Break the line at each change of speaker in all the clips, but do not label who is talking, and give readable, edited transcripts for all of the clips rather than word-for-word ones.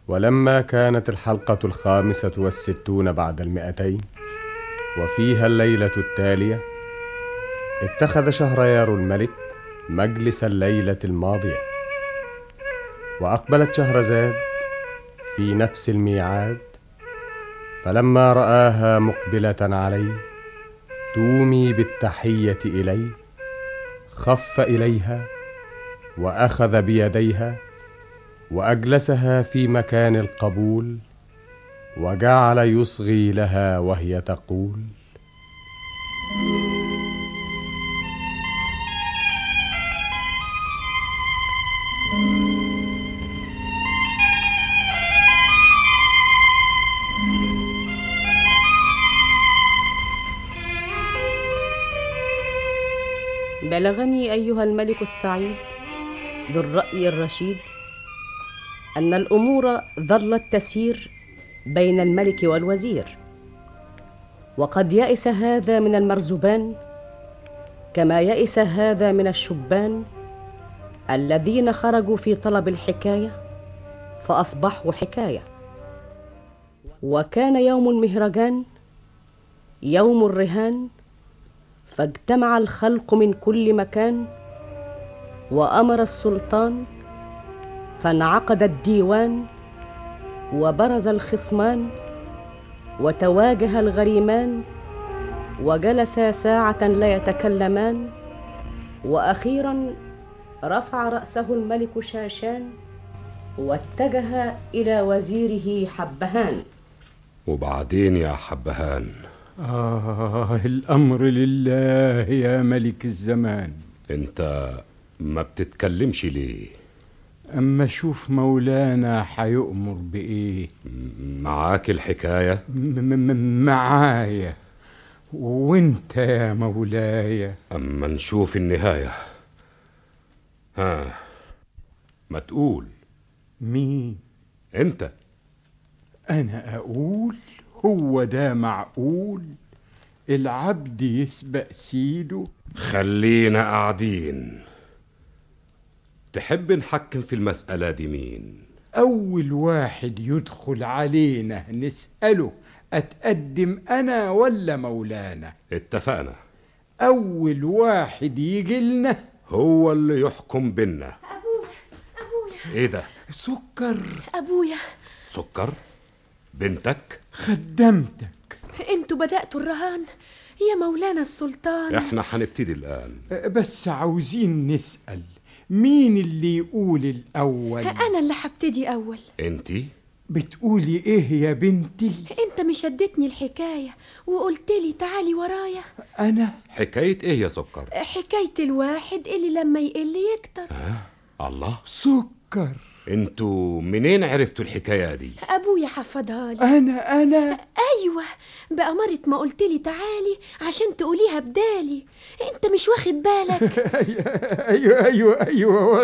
ولما كانت الحلقة 65 بعد 200 وفيها الليلة التالية، اتخذ شهريار الملك مجلس الليلة الماضية، وأقبلت شهرزاد في نفس الميعاد، فلما رآها مقبلة عليه تومي بالتحية إليه، خف إليها وأخذ بيديها وأجلسها في مكان القبول، وجعل يصغي لها وهي تقول:
بلغني أيها الملك السعيد ذو الرأي الرشيد أن الأمور ظلت تسير بين الملك والوزير، وقد يئس هذا من المرزبان كما يئس هذا من الشبان الذين خرجوا في طلب الحكاية فأصبحوا حكاية. وكان يوم المهرجان يوم الرهان، فاجتمع الخلق من كل مكان، وأمر السلطان فانعقد الديوان، وبرز الخصمان وتواجه الغريمان، وجلسا ساعة لا يتكلمان، وأخيرا رفع رأسه الملك شاشان واتجه إلى وزيره حبهان.
وبعدين يا حبهان؟
الأمر لله يا ملك الزمان.
انت ما بتتكلمش ليه؟
أما شوف مولانا حيؤمر بإيه.
معاك الحكاية؟
معايا. وانت يا مولاي؟
أما نشوف النهاية. ما تقول.
مين؟
انت.
أنا أقول؟ هو ده معقول؟ العبد يسبق سيده؟
خلينا قاعدين. تحب نحكم في المسألة دي مين؟
أول واحد يدخل علينا نسأله أتقدم أنا ولا مولانا؟
اتفقنا.
أول واحد يجي لنا
هو اللي يحكم بينا.
أبويا.
ايه ده؟
سكر.
أبويا.
سكر؟ بنتك؟
خدمتك.
انتوا بدأتوا الرهان يا مولانا السلطان.
احنا هنبتدي الآن.
بس عاوزين نسأل مين اللي يقول الأول؟
أنا اللي هبتدي أول.
انتي؟
بتقولي ايه يا بنتي؟
انت مش شدتني الحكاية وقلت لي تعالي ورايا.
أنا؟
حكاية ايه يا سكر؟
حكاية الواحد اللي لما يقل يكتر.
الله.
سكر.
انتوا منين عرفتوا الحكاية دي؟
أبويا حفظها لي.
أنا
أيوة، بأمارة ما قلت لي تعالي عشان تقوليها بدالي. انت مش واخد بالك؟
أيوة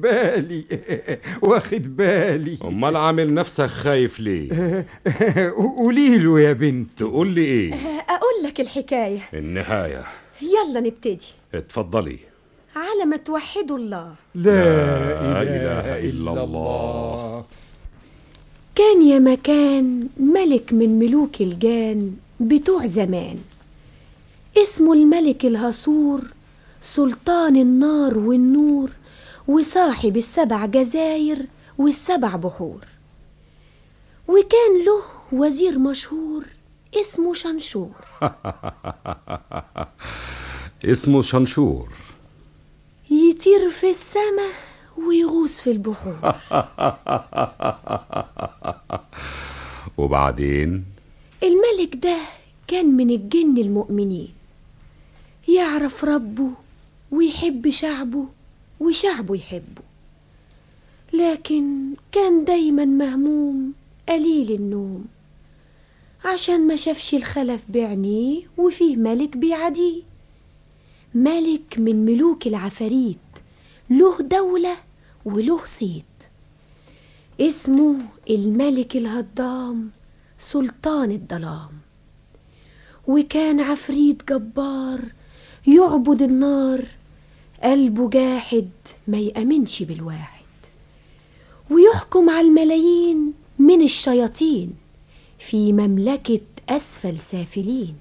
واخد بالي.
امال عامل نفسك خايف ليه؟
قوليله يا بنت.
تقول لي ايه؟
أقول لك الحكاية.
النهاية.
يلا نبتدي.
اتفضلي.
على ما توحدوا الله.
لا
إله إلا الله.
كان يا مكان ملك من ملوك الجان بتوع زمان، اسمه الملك الهصور، سلطان النار والنور، وصاحب ال7 جزاير وال7 بحور. وكان له وزير مشهور اسمه شنشور.
اسمه شنشور.
يطير في السماء ويغوص في البحور.
وبعدين؟
الملك ده كان من الجن المؤمنين، يعرف ربه ويحب شعبه وشعبه يحبه، لكن كان دايما مهموم قليل النوم، عشان ما شافش الخلف بعينيه وفيه ملك بيعاديه. ملك من ملوك العفاريت، له دولة وله صيت، اسمه الملك الهضام، سلطان الظلام. وكان عفريت جبار يعبد النار، قلبه جاحد ما يأمنش بالواحد، ويحكم على الملايين سلطان الشياطين في مملكة أسفل سافلين.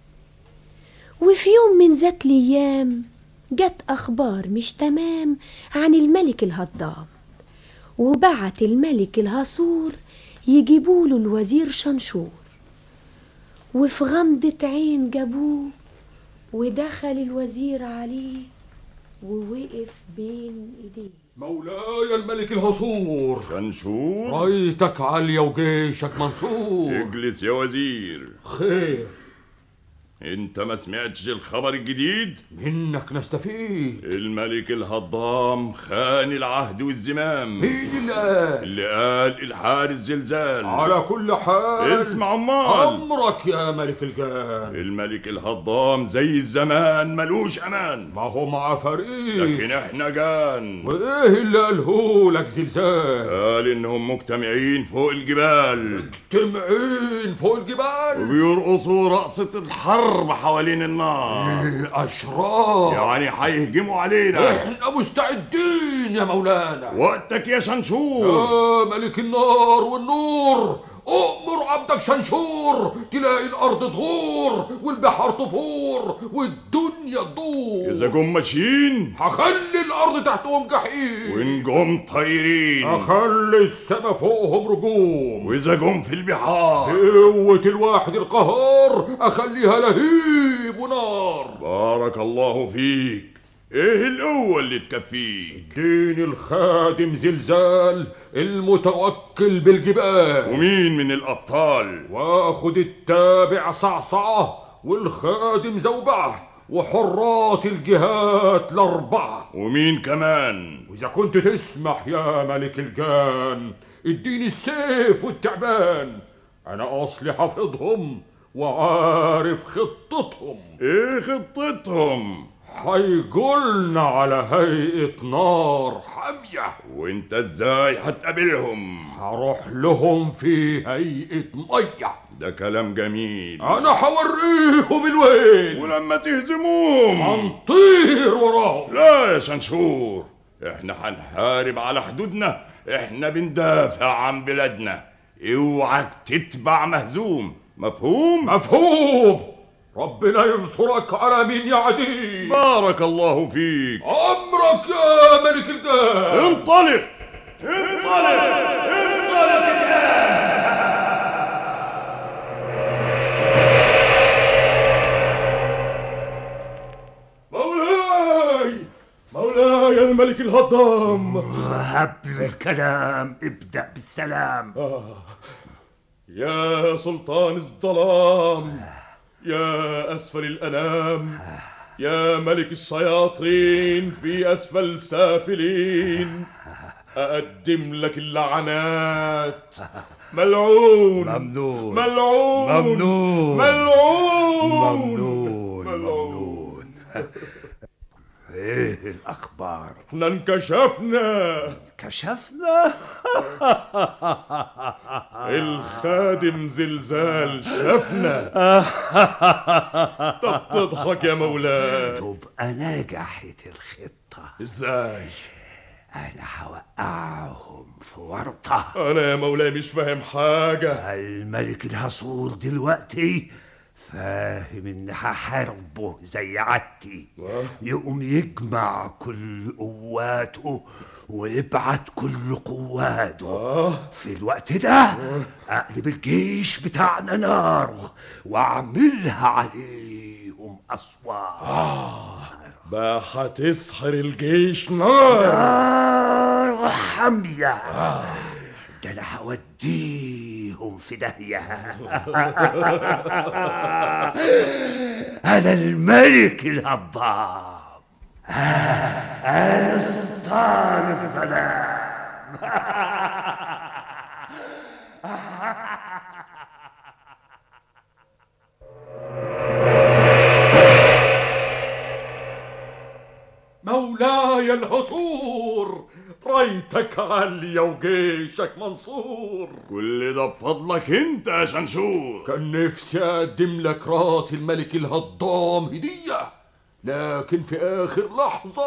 وفي يوم من ذات الأيام جت أخبار مش تمام عن الملك الهضام، وبعت الملك الهصور يجيبوله الوزير شنشور. وفي غمضة عين جابوه، ودخل الوزير عليه ووقف بين ايديه.
مولاي الملك الهصور
شنشور،
رايتك عالية وجيشك منصور.
اجلس يا وزير.
خير،
انت ما سمعتش الخبر الجديد؟
منك نستفيد.
الملك الهضام خان العهد والزمام.
مين اللي قال؟
اللي قال الحارس زلزال.
على كل حال
اسمع امال.
امرك يا ملك الجان.
الملك الهضام زي الزمان ملوش امان.
ما هو مع فريق،
لكن احنا جان.
وايه اللي قاله لك زلزال؟
قال انهم مجتمعين فوق الجبال.
مجتمعين فوق الجبال
وبيرقصوا رقصة الحرب حوالين النار.
الاشرار
يعني هيهجموا علينا.
احنا مستعدين يا مولانا.
وقتك يا شنشور.
يا ملك النار والنور، أؤمر عبدك شنشور. تلاقي الأرض تغور والبحر تفور والدنيا تدور.
إذا جم ماشيين
هخلي الأرض تحتهم جحيم،
وإن جم طايرين
هخلي السما فوقهم رجوم.
وإذا جم في البحار
قوة الواحد القهار أخليها لهيب ونار.
بارك الله فيك. ايه القوة اللي تكفيك؟
دين الخادم زلزال المتوكل بالجبال.
ومين من الأبطال؟
واخد التابع صعصعة والخادم زوبعة وحراس الجهات الأربعة.
ومين كمان؟
وإذا كنت تسمح يا ملك الجان اديني السيف والتعبان. أنا أصلي حافظهم وعارف خطتهم.
ايه خطتهم؟
هيجولنا على هيئة نار حامية.
وانت ازاي هتقابلهم؟
هروح لهم في هيئة مية.
ده كلام جميل.
أنا هوريهم الويل،
ولما تهزموهم
هنطير وراهم.
لا يا شنشور، احنا هنحارب على حدودنا. احنا بندافع عن بلادنا. اوعك تتبع مهزوم. مفهوم؟
مفهوم. ربنا ينصرك على مين يا عديد.
بارك الله فيك.
أمرك يا ملك الجان.
انطلق انطلق انطلق الآن.
مولاي الملك الهضام.
قبل الكلام ابدأ بالسلام.
يا سلطان الظلام، يا أسفل الأنام، يا ملك الشياطين في أسفل سافلين، أقدم لك اللعنات. ملعون
ممنون
ملعون
ممنون
ملعون
ممنون ممنون. ايه الاخبار؟
احنا انكشفنا.
كشفنا؟
الخادم زلزال شفنا. طب تضحك يا مولاي.
تبقى نجحت الخطة.
ازاي؟
انا هوقعهم في ورطة.
انا يا مولاي مش فاهم حاجة.
الملك الهصور دلوقتي فاهم ان هحاربه زي عادتي. يقوم يجمع كل قواته ويبعت كل قواته. في الوقت ده اقلب الجيش بتاعنا نار واعملها عليهم اسوار.
بقى هتسحر الجيش نار.
نار حامية. ده انا هوديهم في داهية. انا الملك الهضام. انا سلطان الظلام.
مولاي الهصور، رايتك عالية وجيشك منصور.
كل ده بفضلك انت يا شنشور.
كان نفسي اقدم لك راس الملك الهضام هدية، لكن في اخر لحظة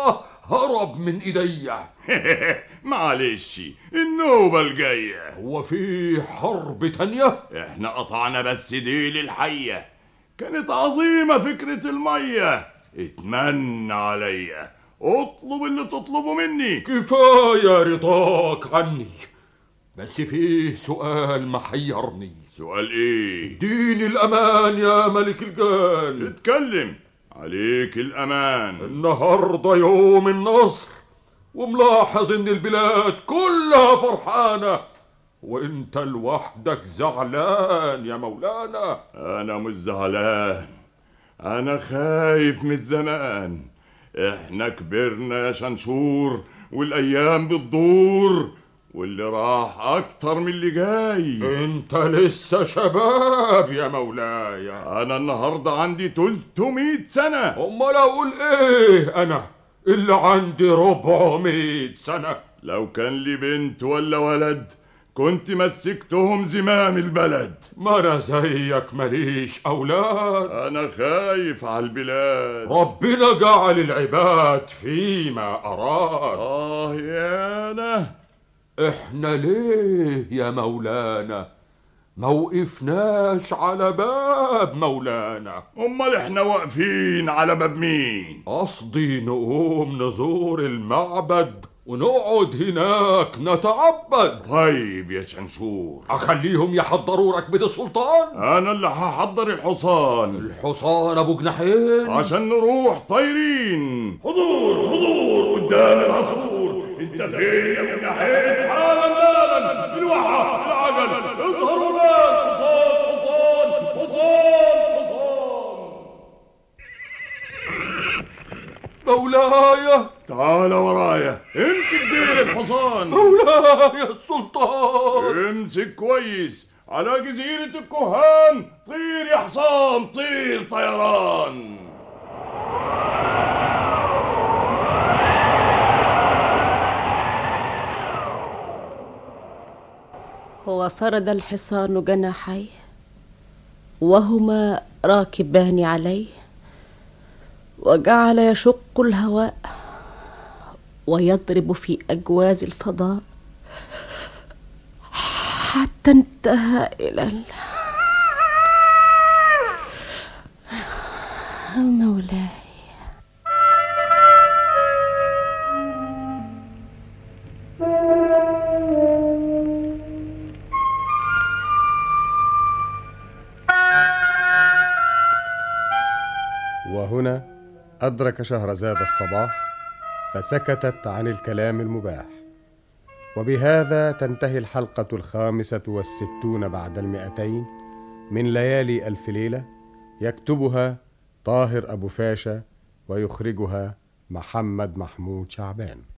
هرب من ايديا.
معلش النوبة الجاية.
هو في حرب تانية؟
احنا قطعنا بس ديل الحية. كانت عظيمة فكرة المية. اتمنى عليا، اطلب اللي تطلبه مني.
كفاية رضاك عني، بس فيه سؤال محيرني.
سؤال ايه؟
اديني الامان يا ملك الجان.
اتكلم، عليك الامان.
النهارده يوم النصر، وملاحظ ان البلاد كلها فرحانه، وانت لوحدك زعلان يا مولانا.
انا مش زعلان، انا خايف من الزمان. احنا كبرنا يا شنشور، والايام بتدور، واللي راح اكتر من اللي جاي.
انت لسه شباب يا مولاي.
انا النهارده عندي 300 سنة.
امال اقول ايه انا اللي عندي 400 سنة؟
لو كان لي بنت ولا ولد كنت مسكتهم زمام البلد.
ما انا زيك ماليش اولاد.
انا خايف على البلاد.
ربنا جعل العباد فيما اراد.
يانا
احنا ليه يا مولانا ما وقفناش على باب مولانا؟
امال احنا واقفين على باب مين؟
قصدي نقوم نزور المعبد ونقعد هناك نتعبد.
طيب يا شنشور،
اخليهم يحضروا ركبة السلطان؟
انا اللي هحضر الحصان.
الحصان ابو جناحين
عشان نروح طايرين. حضور حضور قدام العصفور. انت فين يا ابو جناحين؟ حالا الوحى العجل اظهروا الان. حصان حصان حصان حصان.
مولاي
تعال ورايا، امسك ديل الحصان.
مولاي السلطان
امسك كويس. على جزيرة الكهان طير يا حصان، طير طيران.
هو فرد الحصان جناحيه وهما راكبان عليه، وجعل يشق الهواء ويضرب في أجواز الفضاء حتى انتهى إلى مولاي.
وهنا أدرك شهرزاد الصباح فسكتت عن الكلام المباح. وبهذا تنتهي الحلقة 65 بعد 200 من ليالي ألف ليلة، يكتبها طاهر أبو فاشا ويخرجها محمد محمود شعبان.